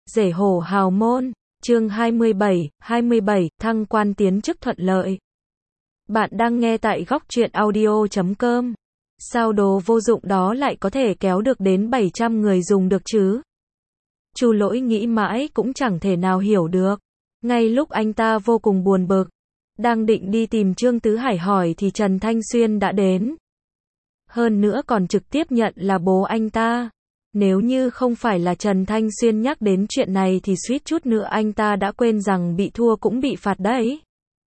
Rể hổ hào môn, chương 27, thăng quan tiến chức thuận lợi. Bạn đang nghe tại góc truyện audio.com. Sao đồ vô dụng đó lại có thể kéo được đến 700 người dùng được chứ? Chu Lỗi nghĩ mãi cũng chẳng thể nào hiểu được. Ngay lúc anh ta vô cùng buồn bực, đang định đi tìm Trương Tứ Hải hỏi thì Trần Thanh Xuyên đã đến. Hơn nữa còn trực tiếp nhận là bố anh ta. Nếu như không phải là Trần Thanh Xuyên nhắc đến chuyện này thì suýt chút nữa anh ta đã quên rằng bị thua cũng bị phạt đấy.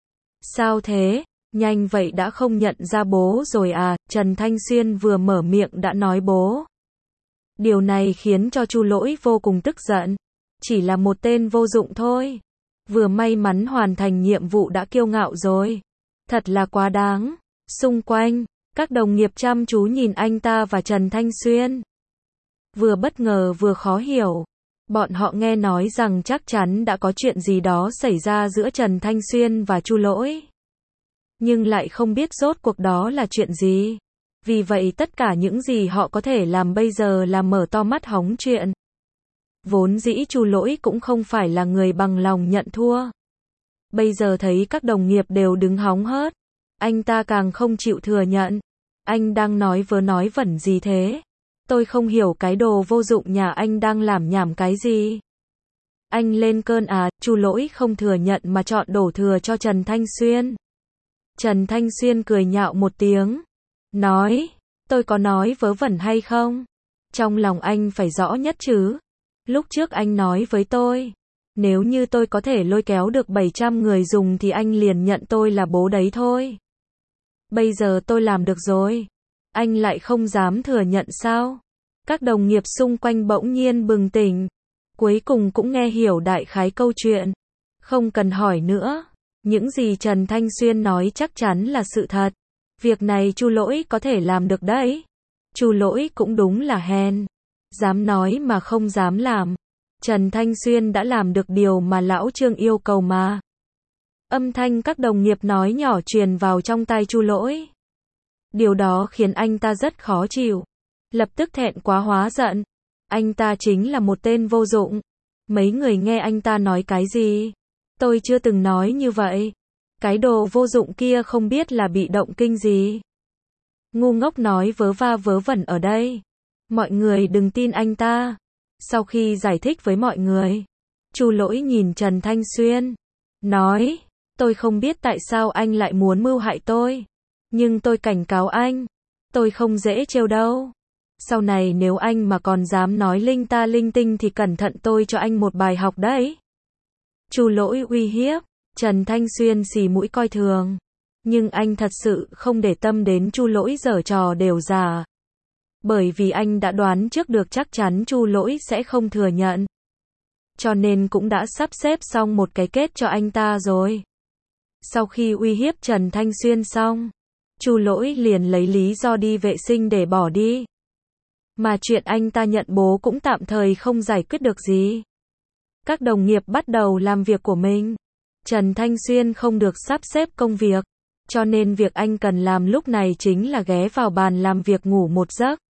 Sao thế? Nhanh vậy đã không nhận ra bố rồi à? Trần Thanh Xuyên vừa mở miệng đã nói bố. Điều này khiến cho Chu Lỗi vô cùng tức giận. Chỉ là một tên vô dụng thôi. Vừa may mắn hoàn thành nhiệm vụ đã kiêu ngạo rồi. Thật là quá đáng. Xung quanh, các đồng nghiệp chăm chú nhìn anh ta và Trần Thanh Xuyên. Vừa bất ngờ vừa khó hiểu. Bọn họ nghe nói rằng chắc chắn đã có chuyện gì đó xảy ra giữa Trần Thanh Xuyên và Chu Lỗi. Nhưng lại không biết rốt cuộc đó là chuyện gì. Vì vậy tất cả những gì họ có thể làm bây giờ là mở to mắt hóng chuyện. Vốn dĩ Chu Lỗi cũng không phải là người bằng lòng nhận thua. Bây giờ thấy các đồng nghiệp đều đứng hóng hớt. Anh ta càng không chịu thừa nhận. Anh đang nói vớ nói vẩn gì thế? Tôi không hiểu cái đồ vô dụng nhà anh đang làm nhảm cái gì. Anh lên cơn à? Chu Lỗi không thừa nhận mà chọn đổ thừa cho Trần Thanh Xuyên. Trần Thanh Xuyên cười nhạo một tiếng. Nói, tôi có nói vớ vẩn hay không? Trong lòng anh phải rõ nhất chứ. Lúc trước anh nói với tôi, nếu như tôi có thể lôi kéo được 700 người dùng thì anh liền nhận tôi là bố đấy thôi. Bây giờ tôi làm được rồi. Anh lại không dám thừa nhận sao? Các đồng nghiệp xung quanh bỗng nhiên bừng tỉnh. Cuối cùng cũng nghe hiểu đại khái câu chuyện. Không cần hỏi nữa. Những gì Trần Thanh Xuyên nói chắc chắn là sự thật. Việc này Chu Lỗi có thể làm được đấy. Chu Lỗi cũng đúng là hèn. Dám nói mà không dám làm. Trần Thanh Xuyên đã làm được điều mà lão Trương yêu cầu mà. Âm thanh các đồng nghiệp nói nhỏ truyền vào trong tai Chu Lỗi. Điều đó khiến anh ta rất khó chịu. Lập tức thẹn quá hóa giận. Anh ta chính là một tên vô dụng. Mấy người nghe anh ta nói cái gì? Tôi chưa từng nói như vậy. Cái đồ vô dụng kia không biết là bị động kinh gì. Ngu ngốc nói vớ va vớ vẩn ở đây. Mọi người đừng tin anh ta. Sau khi giải thích với mọi người, Chu Lỗi nhìn Trần Thanh Xuyên. Nói, tôi không biết tại sao anh lại muốn mưu hại tôi. Nhưng tôi cảnh cáo anh. Tôi không dễ trêu đâu. Sau này nếu anh mà còn dám nói linh ta linh tinh thì cẩn thận tôi cho anh một bài học đấy. Chu Lỗi uy hiếp. Trần Thanh Xuyên xì mũi coi thường. Nhưng anh thật sự không để tâm đến Chu Lỗi giở trò đều giả. Bởi vì anh đã đoán trước được chắc chắn Chu Lỗi sẽ không thừa nhận. Cho nên cũng đã sắp xếp xong một cái kết cho anh ta rồi. Sau khi uy hiếp Trần Thanh Xuyên xong, Chu Lỗi liền lấy lý do đi vệ sinh để bỏ đi. Mà chuyện anh ta nhận bố cũng tạm thời không giải quyết được gì. Các đồng nghiệp bắt đầu làm việc của mình. Trần Thanh Xuyên không được sắp xếp công việc. Cho nên việc anh cần làm lúc này chính là ghé vào bàn làm việc ngủ một giấc.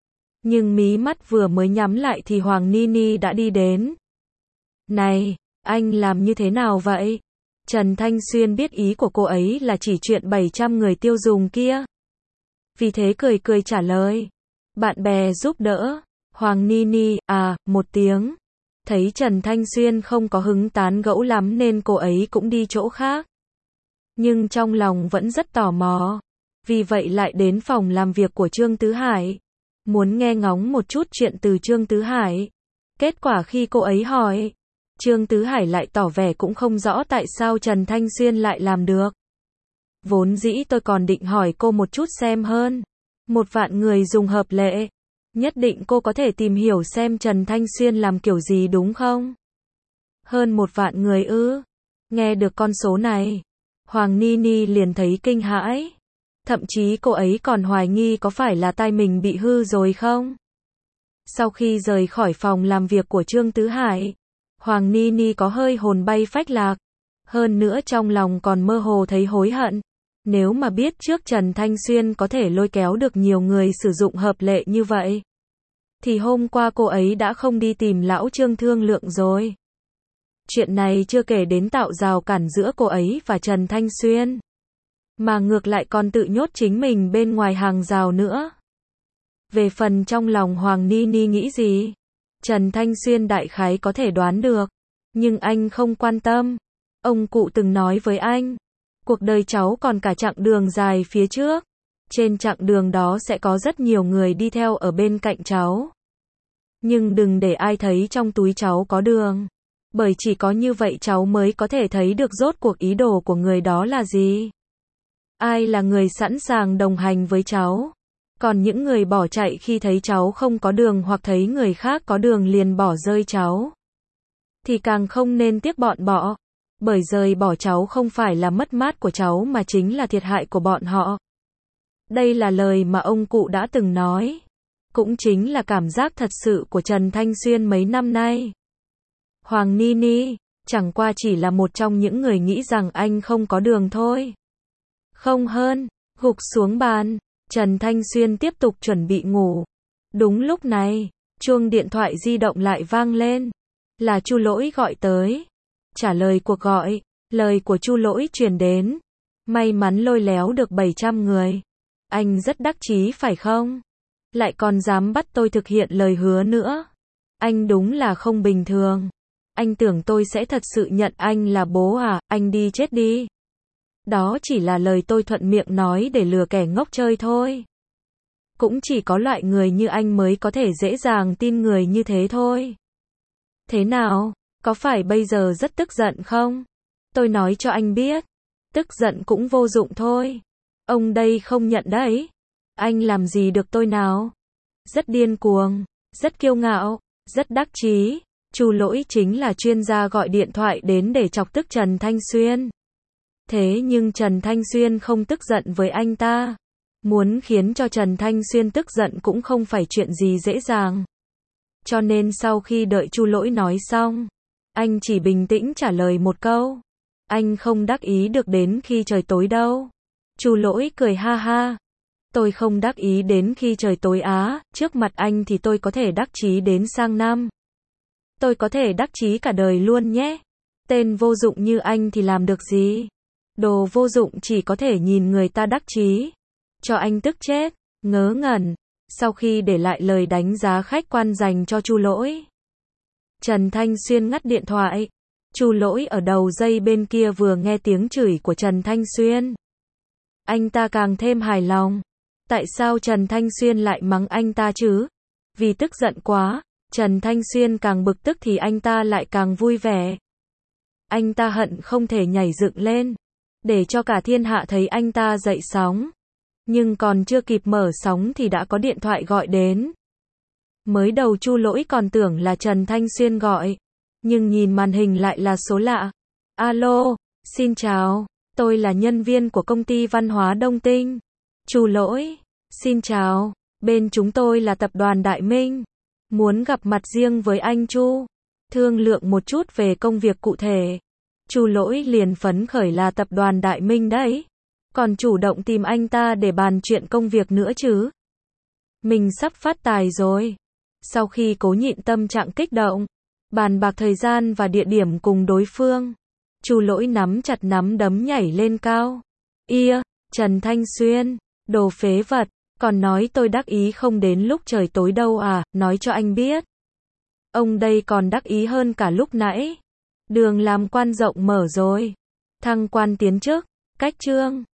Nhưng mí mắt vừa mới nhắm lại thì Hoàng Ni Ni đã đi đến. Này, anh làm như thế nào vậy? Trần Thanh Xuyên biết ý của cô ấy là chỉ chuyện 700 người tiêu dùng kia. Vì thế cười cười trả lời. Bạn bè giúp đỡ. Hoàng Ni Ni, một tiếng. Thấy Trần Thanh Xuyên không có hứng tán gẫu lắm nên cô ấy cũng đi chỗ khác. Nhưng trong lòng vẫn rất tò mò. Vì vậy lại đến phòng làm việc của Trương Tứ Hải. Muốn nghe ngóng một chút chuyện từ Trương Tứ Hải. Kết quả khi cô ấy hỏi, Trương Tứ Hải lại tỏ vẻ cũng không rõ tại sao Trần Thanh Xuyên lại làm được. Vốn dĩ tôi còn định hỏi cô một chút xem hơn. 1.000.000 người dùng hợp lệ. Nhất định cô có thể tìm hiểu xem Trần Thanh Xuyên làm kiểu gì đúng không? Hơn 1.000.000 người ư? Nghe được con số này, Hoàng Ni Ni liền thấy kinh hãi. Thậm chí cô ấy còn hoài nghi có phải là tai mình bị hư rồi không? Sau khi rời khỏi phòng làm việc của Trương Tứ Hải, Hoàng Ni Ni có hơi hồn bay phách lạc. Hơn nữa trong lòng còn mơ hồ thấy hối hận. Nếu mà biết trước Trần Thanh Xuyên có thể lôi kéo được nhiều người sử dụng hợp lệ như vậy, thì hôm qua cô ấy đã không đi tìm lão Trương thương lượng rồi. Chuyện này chưa kể đến tạo rào cản giữa cô ấy và Trần Thanh Xuyên, mà ngược lại còn tự nhốt chính mình bên ngoài hàng rào nữa. Về phần trong lòng Hoàng Ni Ni nghĩ gì, Trần Thanh Xuyên đại khái có thể đoán được, nhưng anh không quan tâm. Ông cụ từng nói với anh, cuộc đời cháu còn cả chặng đường dài phía trước. Trên chặng đường đó sẽ có rất nhiều người đi theo ở bên cạnh cháu. Nhưng đừng để ai thấy trong túi cháu có đường. Bởi chỉ có như vậy cháu mới có thể thấy được rốt cuộc ý đồ của người đó là gì. Ai là người sẵn sàng đồng hành với cháu. Còn những người bỏ chạy khi thấy cháu không có đường hoặc thấy người khác có đường liền bỏ rơi cháu, thì càng không nên tiếc bọn bỏ. Bởi rời bỏ cháu không phải là mất mát của cháu mà chính là thiệt hại của bọn họ. Đây là lời mà ông cụ đã từng nói. Cũng chính là cảm giác thật sự của Trần Thanh Xuyên mấy năm nay. Hoàng Ni Ni, chẳng qua chỉ là một trong những người nghĩ rằng anh không có đường thôi. Không hơn, gục xuống bàn, Trần Thanh Xuyên tiếp tục chuẩn bị ngủ. Đúng lúc này, chuông điện thoại di động lại vang lên. Là Chu Lỗi gọi tới. Trả lời cuộc gọi, lời của Chu Lỗi truyền đến. May mắn lôi léo được 700 người. Anh rất đắc chí phải không? Lại còn dám bắt tôi thực hiện lời hứa nữa. Anh đúng là không bình thường. Anh tưởng tôi sẽ thật sự nhận anh là bố à, anh đi chết đi. Đó chỉ là lời tôi thuận miệng nói để lừa kẻ ngốc chơi thôi. Cũng chỉ có loại người như anh mới có thể dễ dàng tin người như thế thôi. Thế nào, có phải bây giờ rất tức giận không? Tôi nói cho anh biết, tức giận cũng vô dụng thôi. Ông đây không nhận đấy. Anh làm gì được tôi nào? Rất điên cuồng, rất kiêu ngạo, rất đắc chí. Chu Lỗi chính là chuyên gia gọi điện thoại đến để chọc tức Trần Thanh Xuyên. Thế nhưng Trần Thanh Xuyên không tức giận với anh ta. Muốn khiến cho Trần Thanh Xuyên tức giận cũng không phải chuyện gì dễ dàng. Cho nên sau khi đợi Chu Lỗi nói xong, anh chỉ bình tĩnh trả lời một câu. Anh không đắc ý được đến khi trời tối đâu. Chu Lỗi cười ha ha. Tôi không đắc ý đến khi trời tối á, trước mặt anh thì tôi có thể đắc chí đến sang năm. Tôi có thể đắc chí cả đời luôn nhé. Tên vô dụng như anh thì làm được gì? Đồ vô dụng chỉ có thể nhìn người ta đắc chí. Cho anh tức chết, ngớ ngẩn. Sau khi để lại lời đánh giá khách quan dành cho Chu Lỗi, Trần Thanh Xuyên ngắt điện thoại. Chu Lỗi ở đầu dây bên kia vừa nghe tiếng chửi của Trần Thanh Xuyên, anh ta càng thêm hài lòng. Tại sao Trần Thanh Xuyên lại mắng anh ta chứ? Vì tức giận quá, Trần Thanh Xuyên càng bực tức thì anh ta lại càng vui vẻ. Anh ta hận không thể nhảy dựng lên, để cho cả thiên hạ thấy anh ta dậy sóng. Nhưng còn chưa kịp mở sóng thì đã có điện thoại gọi đến. Mới đầu Chu Lỗi còn tưởng là Trần Thanh Xuyên gọi, nhưng nhìn màn hình lại là số lạ. Alo, xin chào, tôi là nhân viên của công ty văn hóa Đông Tinh. Chu Lỗi, xin chào, bên chúng tôi là tập đoàn Đại Minh. Muốn gặp mặt riêng với anh Chu, thương lượng một chút về công việc cụ thể. Chu Lỗi liền phấn khởi là tập đoàn Đại Minh đấy. Còn chủ động tìm anh ta để bàn chuyện công việc nữa chứ. Mình sắp phát tài rồi. Sau khi cố nhịn tâm trạng kích động, bàn bạc thời gian và địa điểm cùng đối phương, Chu Lỗi nắm chặt nắm đấm nhảy lên cao. Ia, Trần Thanh Xuyên, đồ phế vật, còn nói tôi đắc ý không đến lúc trời tối đâu à, nói cho anh biết. Ông đây còn đắc ý hơn cả lúc nãy. Đường làm quan rộng mở rồi. Thăng quan tiến chức, cách trương.